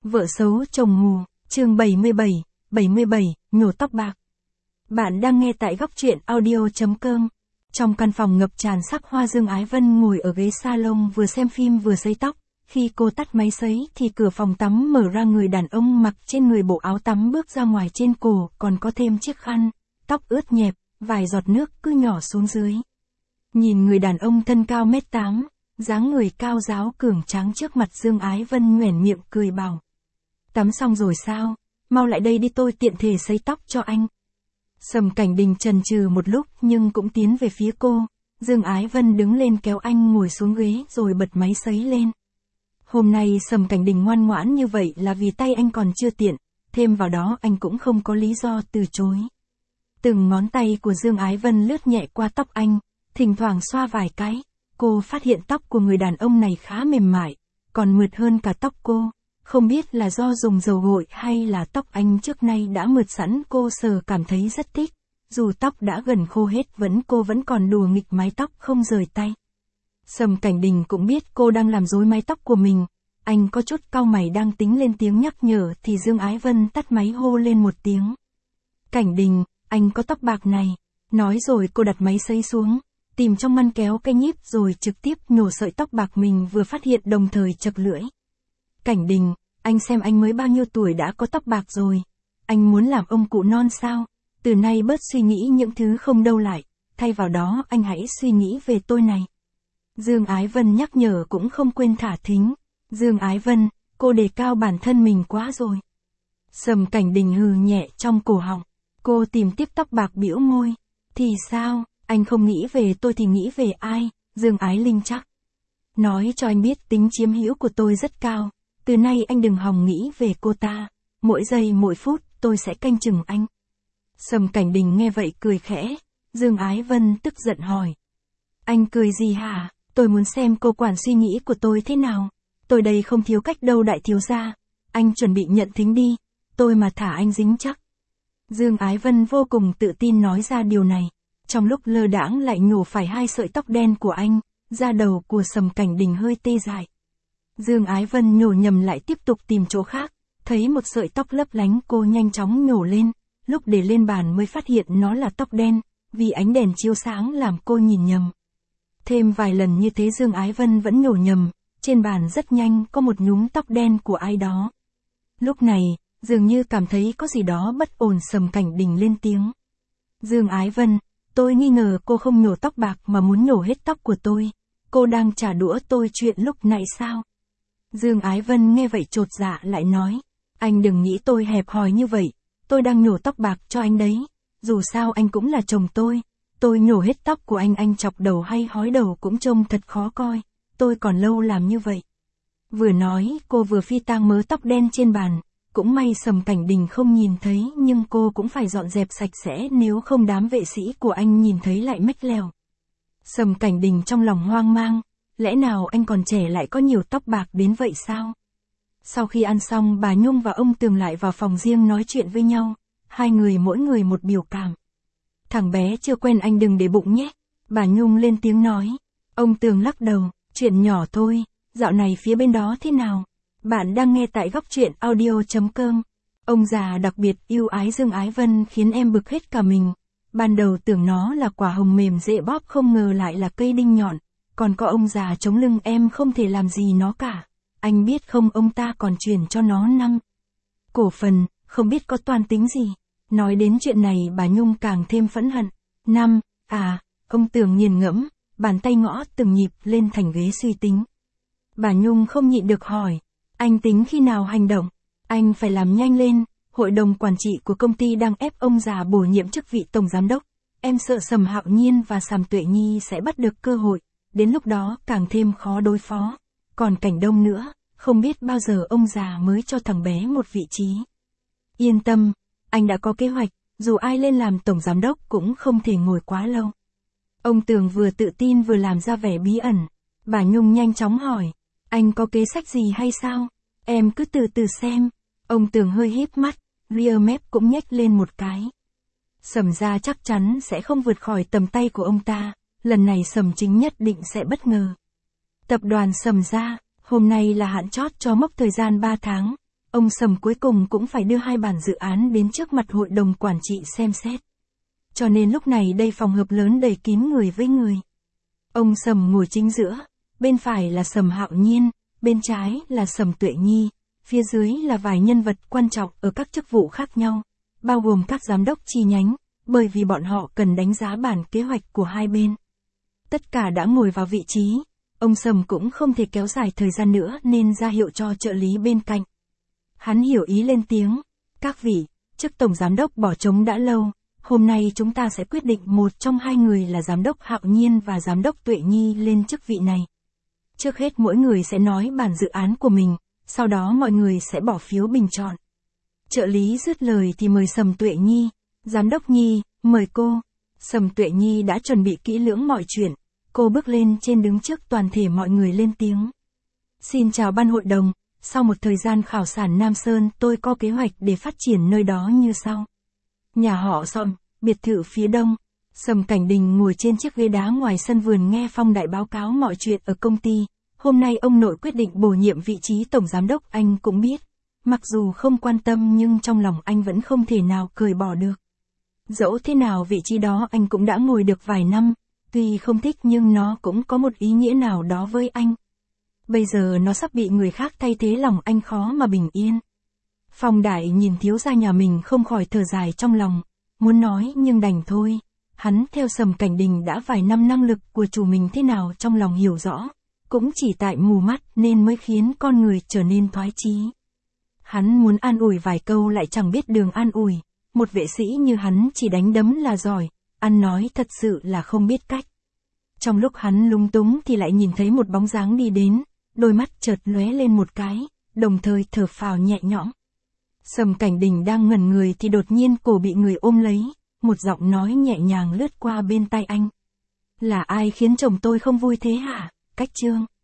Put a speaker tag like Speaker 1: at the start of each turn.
Speaker 1: Vợ xấu chồng mù, chương 77, nhổ tóc bạc. Bạn đang nghe tại góc truyện audio.com. Trong căn phòng ngập tràn sắc hoa, Dương Ái Vân ngồi ở ghế salon vừa xem phim vừa sấy tóc. Khi cô tắt máy sấy thì cửa phòng tắm mở ra, người đàn ông mặc trên người bộ áo tắm bước ra ngoài, trên cổ còn có thêm chiếc khăn, tóc ướt nhẹp, vài giọt nước cứ nhỏ xuống dưới. Nhìn người đàn ông thân cao 1m8, dáng người cao ráo cường tráng trước mặt, Dương Ái Vân nhoẻn miệng cười bảo: "Tắm xong rồi sao? Mau lại đây đi, tôi tiện thể sấy tóc cho anh." Sầm Cảnh Đình chần chừ một lúc nhưng cũng tiến về phía cô. Dương Ái Vân đứng lên kéo anh ngồi xuống ghế rồi bật máy sấy lên. Hôm nay Sầm Cảnh Đình ngoan ngoãn như vậy là vì tay anh còn chưa tiện, thêm vào đó anh cũng không có lý do từ chối. Từng ngón tay của Dương Ái Vân lướt nhẹ qua tóc anh, thỉnh thoảng xoa vài cái. Cô phát hiện tóc của người đàn ông này khá mềm mại, còn mượt hơn cả tóc cô. Không biết là do dùng dầu gội hay là tóc anh trước nay đã mượt sẵn, cô sờ cảm thấy rất thích. Dù tóc đã gần khô hết cô vẫn còn đùa nghịch mái tóc không rời tay. Sầm Cảnh Đình cũng biết cô đang làm rối mái tóc của mình. Anh có chút cau mày đang tính lên tiếng nhắc nhở thì Dương Ái Vân tắt máy hô lên một tiếng: "Cảnh Đình, anh có tóc bạc này." Nói rồi cô đặt máy sấy xuống, tìm trong ngăn kéo cây nhíp rồi trực tiếp nhổ sợi tóc bạc mình vừa phát hiện, đồng thời chậc lưỡi: "Cảnh Đình, anh xem anh mới bao nhiêu tuổi đã có tóc bạc rồi. Anh muốn làm ông cụ non sao? Từ nay bớt suy nghĩ những thứ không đâu lại, thay vào đó anh hãy suy nghĩ về tôi này." Dương Ái Vân nhắc nhở cũng không quên thả thính. "Dương Ái Vân, cô đề cao bản thân mình quá rồi." Sầm Cảnh Đình hừ nhẹ trong cổ họng. Cô tìm tiếp tóc bạc bĩu môi: "Thì sao, anh không nghĩ về tôi thì nghĩ về ai?" Dương Ái Linh chắc: "Nói cho anh biết tính chiếm hữu của tôi rất cao. Từ nay anh đừng hòng nghĩ về cô ta. Mỗi giây mỗi phút tôi sẽ canh chừng anh." Sầm Cảnh Đình nghe vậy cười khẽ. Dương Ái Vân tức giận hỏi: "Anh cười gì hả? Tôi muốn xem cô quản suy nghĩ của tôi thế nào. Tôi đây không thiếu cách đâu đại thiếu gia. Anh chuẩn bị nhận thính đi, tôi mà thả anh dính chắc." Dương Ái Vân vô cùng tự tin nói ra điều này. Trong lúc lơ đãng lại nhổ phải 2 sợi tóc đen của anh, da đầu của Sầm Cảnh Đình hơi tê dại. Dương Ái Vân nhổ nhầm lại tiếp tục tìm chỗ khác, thấy một sợi tóc lấp lánh, cô nhanh chóng nhổ lên, lúc để lên bàn mới phát hiện nó là tóc đen, vì ánh đèn chiếu sáng làm cô nhìn nhầm. Thêm vài lần như thế Dương Ái Vân vẫn nhổ nhầm, trên bàn rất nhanh có một nhúm tóc đen của ai đó. Lúc này, dường như cảm thấy có gì đó bất ổn, Sầm Cảnh Đình lên tiếng: "Dương Ái Vân, tôi nghi ngờ cô không nhổ tóc bạc mà muốn nhổ hết tóc của tôi. Cô đang trả đũa tôi chuyện lúc nãy sao?" Dương Ái Vân nghe vậy chột dạ lại nói: "Anh đừng nghĩ tôi hẹp hòi như vậy, tôi đang nhổ tóc bạc cho anh đấy. Dù sao anh cũng là chồng tôi nhổ hết tóc của anh chọc đầu hay hói đầu cũng trông thật khó coi, tôi còn lâu làm như vậy." Vừa nói cô vừa phi tang mớ tóc đen trên bàn. Cũng may Sầm Cảnh Đình không nhìn thấy, nhưng cô cũng phải dọn dẹp sạch sẽ, nếu không đám vệ sĩ của anh nhìn thấy lại mách lèo. Sầm Cảnh Đình trong lòng hoang mang, lẽ nào anh còn trẻ lại có nhiều tóc bạc đến vậy sao? Sau khi ăn xong, bà Nhung và ông Tường lại vào phòng riêng nói chuyện với nhau, hai người mỗi người một biểu cảm. "Thằng bé chưa quen anh đừng để bụng nhé." Bà Nhung lên tiếng nói. Ông Tường lắc đầu: "Chuyện nhỏ thôi, dạo này phía bên đó thế nào?" Bạn đang nghe tại góc truyện audio.com. Ông già đặc biệt yêu ái Dương Ái Vân khiến em bực hết cả mình. Ban đầu tưởng nó là quả hồng mềm dễ bóp, không ngờ lại là cây đinh nhọn. Còn có ông già chống lưng em không thể làm gì nó cả. Anh biết không, ông ta còn truyền cho nó 5 cổ phần, không biết có toan tính gì. Nói đến chuyện này bà Nhung càng thêm phẫn hận. 5 à, ông Tường nghiền ngẫm, bàn tay gõ từng nhịp lên thành ghế suy tính. Bà Nhung không nhịn được hỏi: "Anh tính khi nào hành động? Anh phải làm nhanh lên, hội đồng quản trị của công ty đang ép ông già bổ nhiệm chức vị tổng giám đốc. Em sợ Sầm Hạo Nhiên và Sàm Tuệ Nhi sẽ bắt được cơ hội, đến lúc đó càng thêm khó đối phó. Còn Cảnh Đông nữa, không biết bao giờ ông già mới cho thằng bé một vị trí." "Yên tâm, anh đã có kế hoạch, dù ai lên làm tổng giám đốc cũng không thể ngồi quá lâu." Ông Tường vừa tự tin vừa làm ra vẻ bí ẩn. Bà Nhung nhanh chóng hỏi: "Anh có kế sách gì hay sao? Em cứ từ từ xem." Ông Tường hơi híp mắt, ria mép cũng nhếch lên một cái. Sầm gia chắc chắn sẽ không vượt khỏi tầm tay của ông ta, lần này Sầm Chính nhất định sẽ bất ngờ. Tập đoàn Sầm gia, hôm nay là hạn chót cho mốc thời gian 3 tháng. ông Sầm cuối cùng cũng phải đưa 2 bản dự án đến trước mặt hội đồng quản trị xem xét. Cho nên lúc này đây phòng họp lớn đầy kín người với người. Ông Sầm ngồi chính giữa, bên phải là Sầm Hạo Nhiên, bên trái là Sầm Tuệ Nhi, phía dưới là vài nhân vật quan trọng ở các chức vụ khác nhau, bao gồm các giám đốc chi nhánh, bởi vì bọn họ cần đánh giá bản kế hoạch của hai bên. Tất cả đã ngồi vào vị trí, ông Sầm cũng không thể kéo dài thời gian nữa nên ra hiệu cho trợ lý bên cạnh. Hắn hiểu ý lên tiếng, các vị, chức tổng giám đốc bỏ trống đã lâu, hôm nay chúng ta sẽ quyết định một trong 2 người là giám đốc Hạo Nhiên và giám đốc Tuệ Nhi lên chức vị này. Trước hết mỗi người sẽ nói bản dự án của mình, sau đó mọi người sẽ bỏ phiếu bình chọn. Trợ lý dứt lời thì mời Sầm Tuệ Nhi, giám đốc Nhi, mời cô. Sầm Tuệ Nhi đã chuẩn bị kỹ lưỡng mọi chuyện, cô bước lên trên đứng trước toàn thể mọi người lên tiếng. Xin chào ban hội đồng, sau một thời gian khảo sản Nam Sơn tôi có kế hoạch để phát triển nơi đó như sau. Nhà họ Sầm, biệt thự phía đông. Sầm Cảnh Đình ngồi trên chiếc ghế đá ngoài sân vườn nghe Phong Đại báo cáo mọi chuyện ở công ty. Hôm nay ông nội quyết định bổ nhiệm vị trí tổng giám đốc, anh cũng biết. Mặc dù không quan tâm nhưng trong lòng anh vẫn không thể nào cởi bỏ được. Dẫu thế nào vị trí đó anh cũng đã ngồi được vài năm, tuy không thích nhưng nó cũng có một ý nghĩa nào đó với anh. Bây giờ nó sắp bị người khác thay thế, lòng anh khó mà bình yên. Phong Đại nhìn thiếu gia nhà mình không khỏi thở dài trong lòng, muốn nói nhưng đành thôi. Hắn theo Sầm Cảnh Đình đã vài năm, năng lực của chủ mình thế nào trong lòng hiểu rõ, cũng chỉ tại mù mắt nên mới khiến con người trở nên thoái chí. Hắn muốn an ủi vài câu lại chẳng biết đường an ủi, một vệ sĩ như hắn chỉ đánh đấm là giỏi, ăn nói thật sự là không biết cách. Trong lúc hắn lúng túng thì lại nhìn thấy một bóng dáng đi đến, đôi mắt chợt lóe lên một cái, đồng thời thở phào nhẹ nhõm. Sầm Cảnh Đình đang ngẩn người thì đột nhiên cổ bị người ôm lấy, một giọng nói nhẹ nhàng lướt qua bên tai anh. Là ai khiến chồng tôi không vui thế hả, Cách Trương?